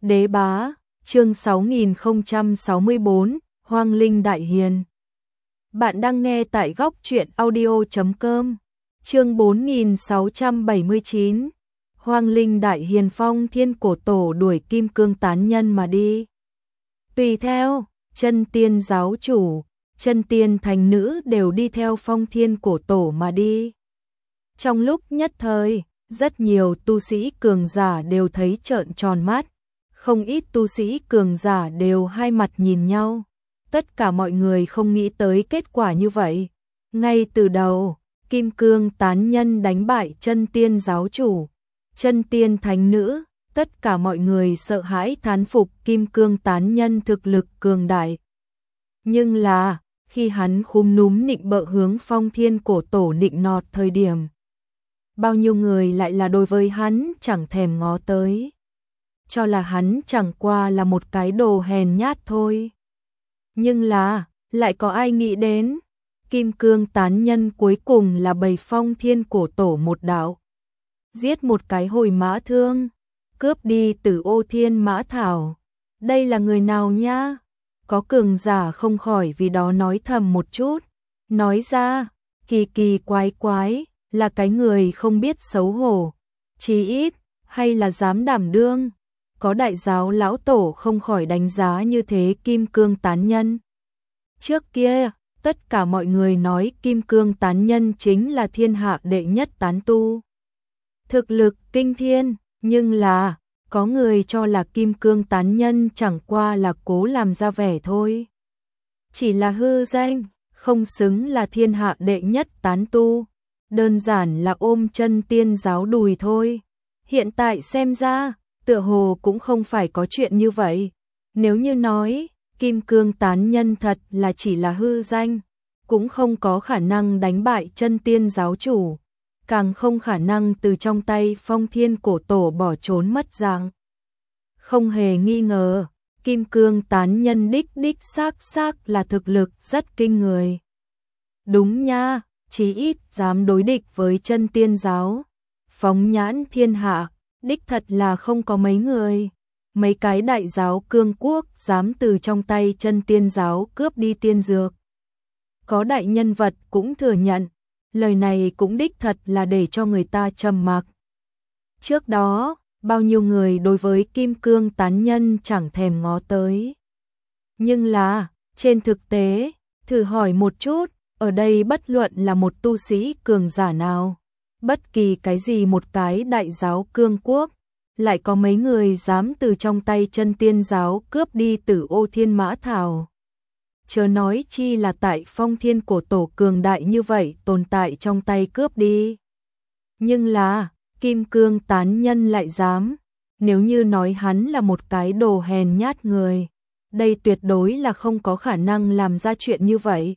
Đế bá, chương 6064, Hoang Linh Đại Hiền. Bạn đang nghe tại góc truyện audio.com. Chương 4679. Hoang Linh Đại Hiền. Phong Thiên Cổ Tổ đuổi Kim Cương tán nhân mà đi. Tùy theo, Chân Tiên giáo chủ, Chân Tiên thành nữ đều đi theo Phong Thiên Cổ Tổ mà đi. Trong lúc nhất thời, rất nhiều tu sĩ cường giả đều thấy trợn tròn mắt. Không ít tu sĩ cường giả đều hai mặt nhìn nhau. Tất cả mọi người không nghĩ tới kết quả như vậy. Ngay từ đầu, Kim Cương tán nhân đánh bại Chân Tiên giáo chủ, Chân Tiên thánh nữ, tất cả mọi người sợ hãi thán phục Kim Cương tán nhân thực lực cường đại. Nhưng là, khi hắn khúm núm nịnh bợ hướng Phong Thiên Cổ Tổ nịnh nọt thời điểm, bao nhiêu người lại là đối với hắn chẳng thèm ngó tới, cho là hắn chẳng qua là một cái đồ hèn nhát thôi. Nhưng là, lại có ai nghĩ đến, Kim Cương tán nhân cuối cùng là bầy Phong Thiên Cổ Tổ một đạo. Giết một cái hồi mã thương, cướp đi Tử Ô Thiên Mã Thảo. Đây là người nào nhá? Có cường giả không khỏi vì đó nói thầm một chút. Nói ra, kỳ kỳ quái quái, là cái người không biết xấu hổ. Chí ít, hay là dám đảm đương. Có đại giáo lão tổ không khỏi đánh giá như thế Kim Cương tán nhân. Trước kia, tất cả mọi người nói Kim Cương tán nhân chính là thiên hạ đệ nhất tán tu. Thực lực kinh thiên, nhưng là, có người cho là Kim Cương tán nhân chẳng qua là cố làm ra vẻ thôi. Chỉ là hư danh, không xứng là thiên hạ đệ nhất tán tu. Đơn giản là ôm Chân Tiên giáo đùi thôi. Hiện tại xem ra, tựa hồ cũng không phải có chuyện như vậy. Nếu như nói, Kim Cương tán nhân thật là chỉ là hư danh, cũng không có khả năng đánh bại Chân Tiên giáo chủ, càng không khả năng từ trong tay Phong Thiên Cổ Tổ bỏ trốn mất dạng. Không hề nghi ngờ, Kim Cương tán nhân đích xác là thực lực rất kinh người. Đúng nha, chí ít dám đối địch với Chân Tiên giáo, phóng nhãn thiên hạ, đích thật là không có mấy người. Mấy cái đại giáo cương quốc dám từ trong tay Chân Tiên giáo cướp đi tiên dược. Có đại nhân vật cũng thừa nhận, lời này cũng đích thật là để cho người ta trầm mặc. Trước đó, bao nhiêu người đối với Kim Cương tán nhân chẳng thèm ngó tới. Nhưng là, trên thực tế, thử hỏi một chút, ở đây bất luận là một tu sĩ cường giả nào, bất kỳ cái gì một cái đại giáo cương quốc, lại có mấy người dám từ trong tay Chân Tiên giáo cướp đi Tử Ô Thiên Mã Thảo. Chớ nói chi là tại Phong Thiên Cổ Tổ cường đại như vậy tồn tại trong tay cướp đi. Nhưng là, Kim Cương tán nhân lại dám, nếu như nói hắn là một cái đồ hèn nhát người, đây tuyệt đối là không có khả năng làm ra chuyện như vậy.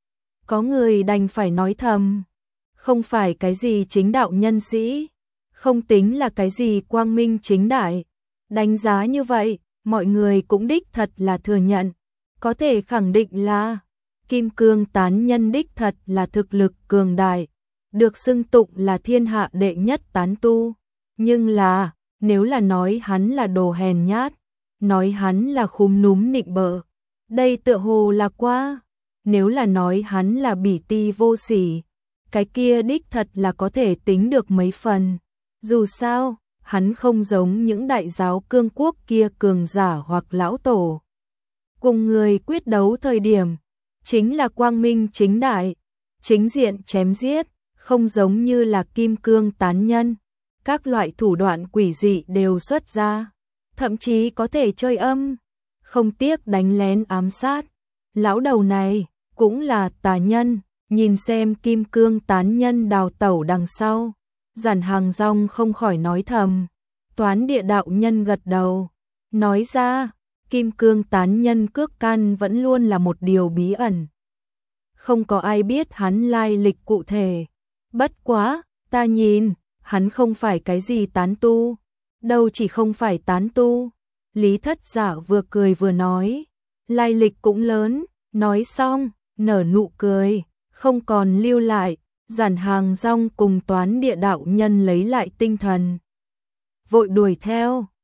Có người đành phải nói thầm, không phải cái gì chính đạo nhân sĩ, không tính là cái gì quang minh chính đại. Đánh giá như vậy, mọi người cũng đích thật là thừa nhận, có thể khẳng định là Kim Cương tán nhân đích thật là thực lực cường đại, được xưng tụng là thiên hạ đệ nhất tán tu. Nhưng là, nếu là nói hắn là đồ hèn nhát, nói hắn là khúm núm nịnh bợ, đây tựa hồ là quá. Nếu là nói hắn là bỉ ti vô sỉ, cái kia đích thật là có thể tính được mấy phần. Dù sao, hắn không giống những đại giáo cương quốc kia cường giả hoặc lão tổ. Cùng người quyết đấu thời điểm, chính là quang minh chính đại, chính diện chém giết, không giống như là Kim Cương tán nhân. Các loại thủ đoạn quỷ dị đều xuất ra, thậm chí có thể chơi âm, không tiếc đánh lén ám sát. Lão đầu này cũng là tà nhân, nhìn xem Kim Cương tán nhân đào tẩu đằng sau, Giản Hàng Rong không khỏi nói thầm. Toán địa đạo nhân gật đầu, nói ra, Kim Cương tán nhân cước căn vẫn luôn là một điều bí ẩn. Không có ai biết hắn lai lịch cụ thể. Bất quá, ta nhìn, hắn không phải cái gì tán tu. Đâu chỉ không phải tán tu. Lý Thất Giả vừa cười vừa nói, lai lịch cũng lớn. Nói xong, nở nụ cười, không còn lưu lại. Giản Hàng Rong cùng toán địa đạo nhân lấy lại tinh thần, vội đuổi theo.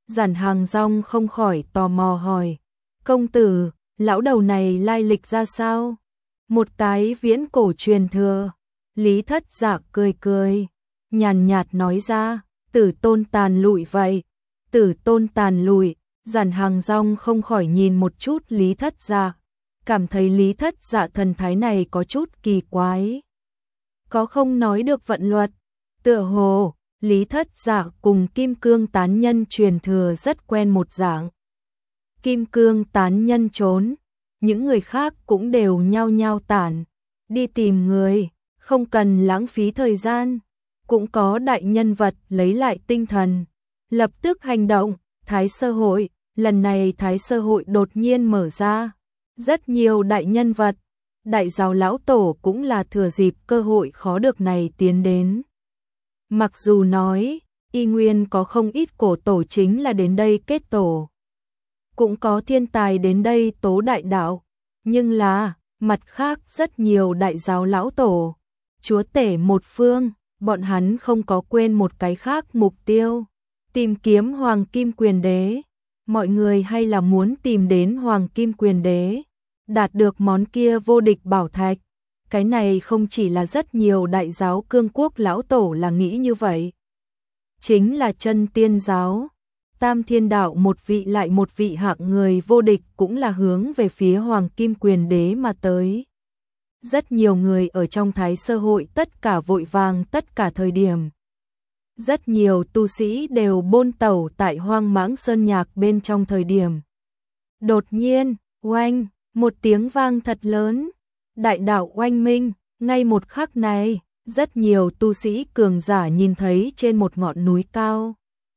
Giản Hàng Rong không khỏi tò mò hỏi, công tử, lão đầu này lai lịch ra sao? Một cái viễn cổ truyền thừa. Lý Thất Dạ cười cười, nhàn nhạt nói ra, tử tôn tàn lụi vậy. Tử tôn tàn lụi. Giản Hàng Rong không khỏi nhìn một chút Lý Thất Dạ, cảm thấy Lý Thất Dạ thần thái này có chút kỳ quái. Có không nói được vận luật, tựa hồ Lý Thất Dạ cùng Kim Cương tán nhân truyền thừa rất quen một dạng. Kim Cương tán nhân trốn, những người khác cũng đều nhao nhao tản, đi tìm người, không cần lãng phí thời gian. Cũng có đại nhân vật lấy lại tinh thần, lập tức hành động. Thái Sơ Hội, lần này Thái Sơ Hội đột nhiên mở ra, rất nhiều đại nhân vật, đại giáo lão tổ cũng là thừa dịp cơ hội khó được này tiến đến. Mặc dù nói, y nguyên có không ít cổ tổ chính là đến đây kết tổ, cũng có thiên tài đến đây tố đại đạo, nhưng là, mặt khác rất nhiều đại giáo lão tổ, chúa tể một phương, bọn hắn không có quên một cái khác mục tiêu. Tìm kiếm Hoàng Kim Quyền Đế, mọi người hay là muốn tìm đến Hoàng Kim Quyền Đế, đạt được món kia vô địch bảo thạch. Cái này không chỉ là rất nhiều đại giáo cương quốc lão tổ là nghĩ như vậy. Chính là chân tiên giáo, Tam Thiên Đạo một vị lại một vị hạng người vô địch cũng là hướng về phía Hoàng Kim Quyền Đế mà tới. Rất nhiều người ở trong Thái Sơ Hội tất cả vội vàng tất cả thời điểm. Rất nhiều tu sĩ đều bôn tẩu tại Hoang Mãng Sơn Nhạc bên trong thời điểm. Đột nhiên, oanh, một tiếng vang thật lớn, đại đạo oanh minh, ngay một khắc này, rất nhiều tu sĩ cường giả nhìn thấy trên một ngọn núi cao.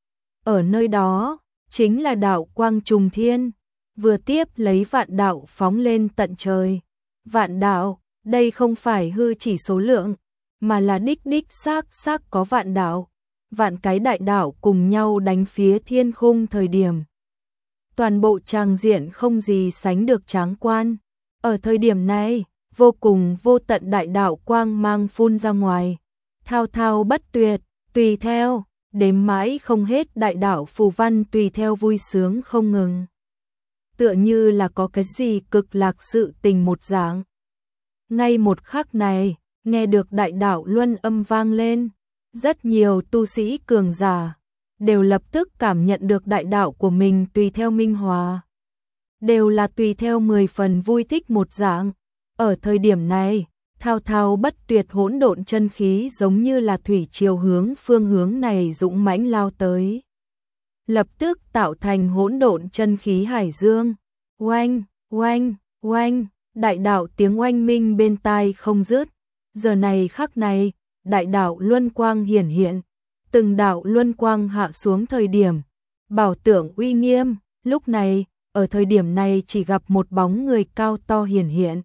Ở nơi đó, chính là đạo quang trùng thiên, vừa tiếp lấy vạn đạo phóng lên tận trời. Vạn đạo, đây không phải hư chỉ số lượng, mà là đích xác có vạn đạo. Vạn cái đại đạo cùng nhau đánh phía thiên khung thời điểm. Toàn bộ tràng diện không gì sánh được tráng quan. Ở thời điểm này, vô cùng vô tận đại đạo quang mang phun ra ngoài. Thao thao bất tuyệt, tùy theo, đếm mãi không hết đại đạo phù văn tùy theo vui sướng không ngừng. Tựa như là có cái gì cực lạc sự tình một dạng. Ngay một khắc này, nghe được đại đạo luân âm vang lên. Rất nhiều tu sĩ cường giả đều lập tức cảm nhận được đại đạo của mình tùy theo minh hòa. Đều là tùy theo 10 phần vui thích một dạng. Ở thời điểm này, thao thao bất tuyệt hỗn độn chân khí giống như là thủy triều hướng phương hướng này dũng mãnh lao tới. Lập tức tạo thành hỗn độn chân khí hải dương. Oanh, oanh, oanh, đại đạo tiếng oanh minh bên tai không dứt. Giờ này khắc này, đại đạo luân quang hiển hiện, từng đạo luân quang hạ xuống thời điểm, bảo tượng uy nghiêm, lúc này, ở thời điểm này chỉ gặp một bóng người cao to hiển hiện.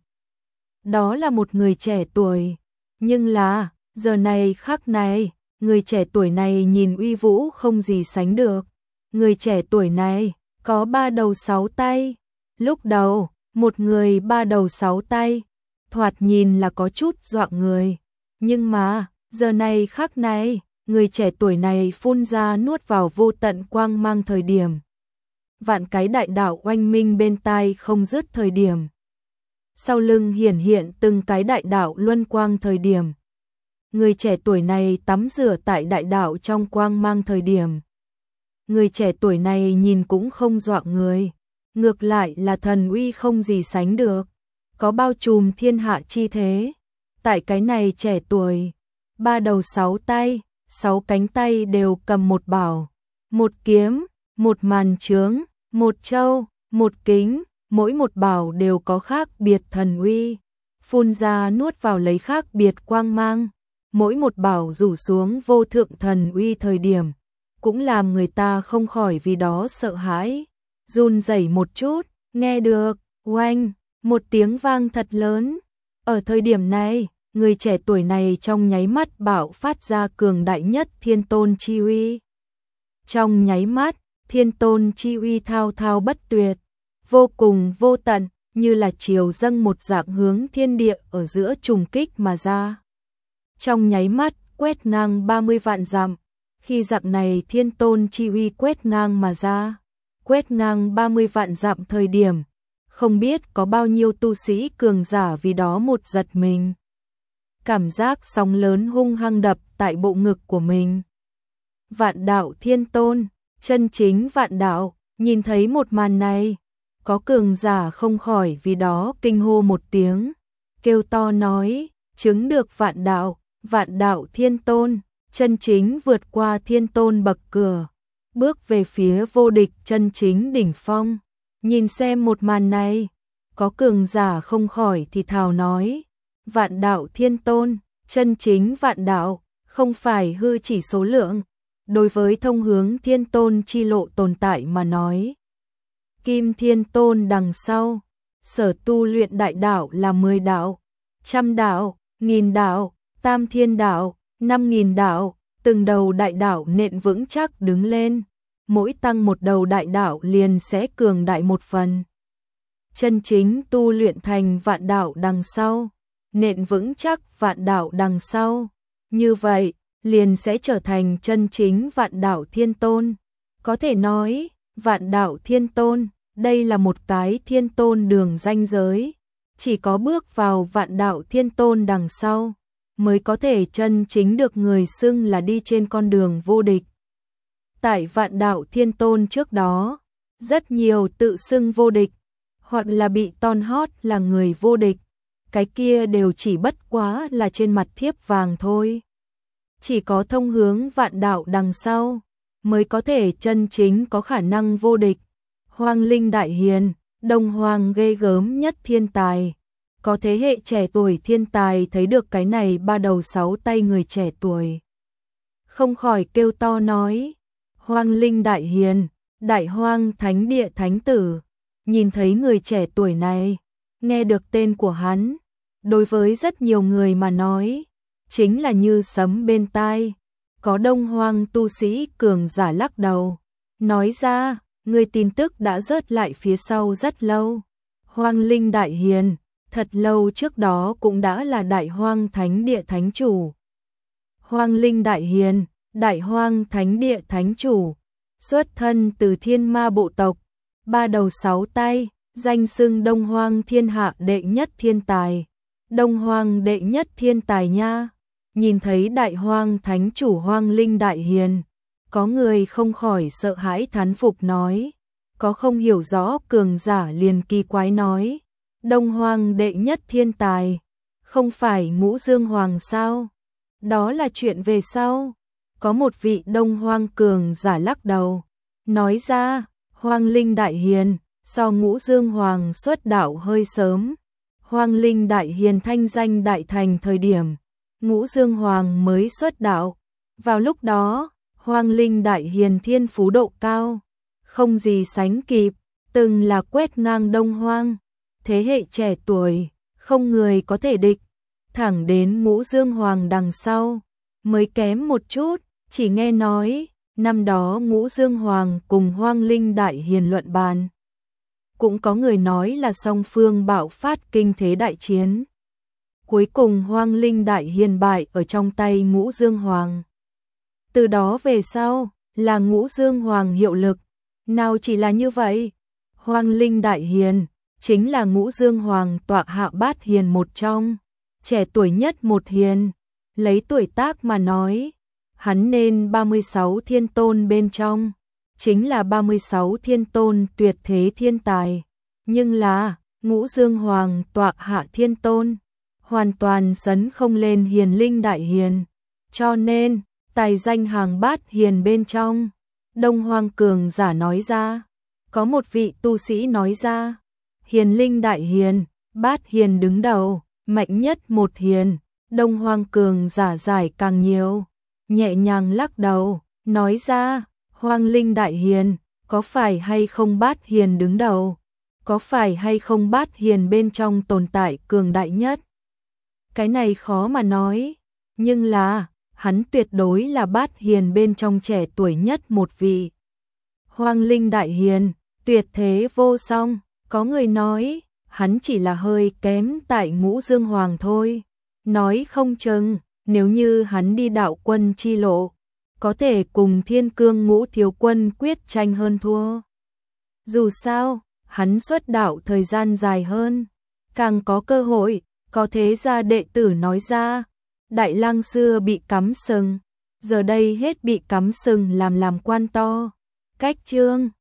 Đó là một người trẻ tuổi, nhưng là, giờ này khắc này, người trẻ tuổi này nhìn uy vũ không gì sánh được. Người trẻ tuổi này, có 3 đầu 6 tay, lúc đầu, một người 3 đầu 6 tay, thoạt nhìn là có chút dọa người. Nhưng mà, giờ này khắc này, người trẻ tuổi này phun ra nuốt vào vô tận quang mang thời điểm. Vạn cái đại đạo oanh minh bên tai không dứt thời điểm. Sau lưng hiển hiện từng cái đại đạo luân quang thời điểm. Người trẻ tuổi này tắm rửa tại đại đạo trong quang mang thời điểm. Người trẻ tuổi này nhìn cũng không dọa người, ngược lại là thần uy không gì sánh được, có bao trùm thiên hạ chi thế. Tại cái này trẻ tuổi, 3 đầu 6 tay, 6 cánh tay đều cầm một bảo, một kiếm, một màn chướng, một châu, một kính, mỗi một bảo đều có khác biệt thần uy, phun ra nuốt vào lấy khác biệt quang mang, mỗi một bảo rủ xuống vô thượng thần uy thời điểm, cũng làm người ta không khỏi vì đó sợ hãi, run rẩy một chút, nghe được, oanh, một tiếng vang thật lớn. Ở thời điểm này, người trẻ tuổi này trong nháy mắt bạo phát ra cường đại nhất thiên tôn chi uy. Trong nháy mắt, thiên tôn chi uy thao thao bất tuyệt, vô cùng vô tận, như là chiều dâng một dạng hướng thiên địa ở giữa trùng kích mà ra. Trong nháy mắt, quét ngang 30 vạn dặm, Khi dặm này thiên tôn chi uy quét ngang mà ra, quét ngang 30 vạn dặm thời điểm, không biết có bao nhiêu tu sĩ cường giả vì đó một giật mình. Cảm giác sóng lớn hung hăng đập tại bộ ngực của mình. Vạn đạo thiên tôn, chân chính vạn đạo, nhìn thấy một màn này, có cường giả không khỏi vì đó kinh hô một tiếng, kêu to nói, chứng được vạn đạo thiên tôn, chân chính vượt qua thiên tôn bậc cửa, bước về phía vô địch chân chính đỉnh phong. Nhìn xem một màn này, có cường giả không khỏi thì thào nói, vạn đạo thiên tôn, chân chính vạn đạo, không phải hư chỉ số lượng, đối với thông hướng thiên tôn chi lộ tồn tại mà nói. Kim thiên tôn đằng sau, sở tu luyện đại đạo là 10 đạo, 100 đạo, 1000 đạo, tam thiên đạo, 5000 đạo, từng đầu đại đạo nện vững chắc đứng lên, mỗi tăng một đầu đại đạo liền sẽ cường đại một phần. Chân chính tu luyện thành vạn đạo đằng sau, nện vững chắc vạn đạo đằng sau, như vậy liền sẽ trở thành chân chính vạn đạo thiên tôn. Có thể nói, vạn đạo thiên tôn, đây là một cái thiên tôn đường ranh giới, chỉ có bước vào vạn đạo thiên tôn đằng sau, mới có thể chân chính được người xưng là đi trên con đường vô địch. Tại vạn đạo thiên tôn trước đó, rất nhiều tự xưng vô địch, hoặc là bị ton hót là người vô địch, cái kia đều chỉ bất quá là trên mặt thiếp vàng thôi. Chỉ có thông hướng vạn đạo đằng sau, mới có thể chân chính có khả năng vô địch. Hoang Linh Đại Hiền, Đông Hoang ghê gớm nhất thiên tài. Có thế hệ trẻ tuổi thiên tài thấy được cái này 3 đầu 6 tay người trẻ tuổi, không khỏi kêu to nói, Hoang Linh Đại Hiền, Đại Hoang Thánh Địa Thánh Tử. Nhìn thấy người trẻ tuổi này, nghe được tên của hắn, đối với rất nhiều người mà nói, chính là như sấm bên tai. Có Đông Hoang tu sĩ cường giả lắc đầu, nói ra, người tin tức đã rớt lại phía sau rất lâu. Hoang Linh Đại Hiền, thật lâu trước đó cũng đã là Đại Hoang Thánh Địa Thánh Chủ. Hoang Linh Đại Hiền, Đại Hoang Thánh Địa Thánh Chủ, xuất thân từ Thiên Ma bộ tộc, 3 đầu 6 tay, danh xưng Đông Hoang thiên hạ đệ nhất thiên tài. Đông Hoang đệ nhất thiên tài nha. Nhìn thấy Đại Hoang Thánh Chủ Hoang Linh Đại Hiền, có người không khỏi sợ hãi thán phục nói, có không hiểu rõ cường giả liền kỳ quái nói, Đông Hoang đệ nhất thiên tài, không phải Ngũ Dương Hoàng sao? Đó là chuyện về sau. Có một vị Đông Hoang cường giả lắc đầu, nói ra, Hoang Linh Đại Hiền, so Ngũ Dương Hoàng xuất đạo hơi sớm. Hoang Linh Đại Hiền thanh danh đại thành thời điểm, Ngũ Dương Hoàng mới xuất đạo. Vào lúc đó, Hoang Linh Đại Hiền thiên phú độ cao, không gì sánh kịp, từng là quét ngang Đông Hoang. Thế hệ trẻ tuổi, không người có thể địch. Thẳng đến Ngũ Dương Hoàng đằng sau, mới kém một chút, chỉ nghe nói, năm đó Ngũ Dương Hoàng cùng Hoang Linh Đại Hiền luận bàn. Cũng có người nói là song phương bạo phát kinh thế đại chiến. Cuối cùng Hoang Linh Đại Hiền bại ở trong tay Ngũ Dương Hoàng. Từ đó về sau, là Ngũ Dương Hoàng hiệu lực. Nào chỉ là như vậy, Hoang Linh Đại Hiền chính là Ngũ Dương Hoàng tọa hạ bát hiền một trong, trẻ tuổi nhất một hiền. Lấy tuổi tác mà nói, hắn nên 36 thiên tôn bên trong, chính là 36 thiên tôn tuyệt thế thiên tài. Nhưng là, Ngũ Dương Hoàng tọa hạ thiên tôn, hoàn toàn sấn không lên Hiền Linh Đại Hiền. Cho nên, tài danh hàng bát hiền bên trong, Đông Hoang cường giả nói ra, có một vị tu sĩ nói ra, Hiền Linh Đại Hiền, bát hiền đứng đầu, mạnh nhất một hiền. Đông Hoang cường giả giải càng nhiều, nhẹ nhàng lắc đầu, nói ra, Hoang Linh Đại Hiền, có phải hay không bát hiền đứng đầu? Có phải hay không bát hiền bên trong tồn tại cường đại nhất? Cái này khó mà nói, nhưng là, hắn tuyệt đối là bát hiền bên trong trẻ tuổi nhất một vị. Hoang Linh Đại Hiền, tuyệt thế vô song, có người nói, hắn chỉ là hơi kém tại Ngũ Dương Hoàng thôi. Nói không chừng, nếu như hắn đi đạo quân chi lộ, có thể cùng Thiên Cương Ngũ thiếu quân quyết tranh hơn thua. Dù sao, hắn xuất đạo thời gian dài hơn, càng có cơ hội, có thế gia đệ tử nói ra, Đại Lang xưa bị cắm sừng, giờ đây hết bị cắm sừng làm quan to. Cách chương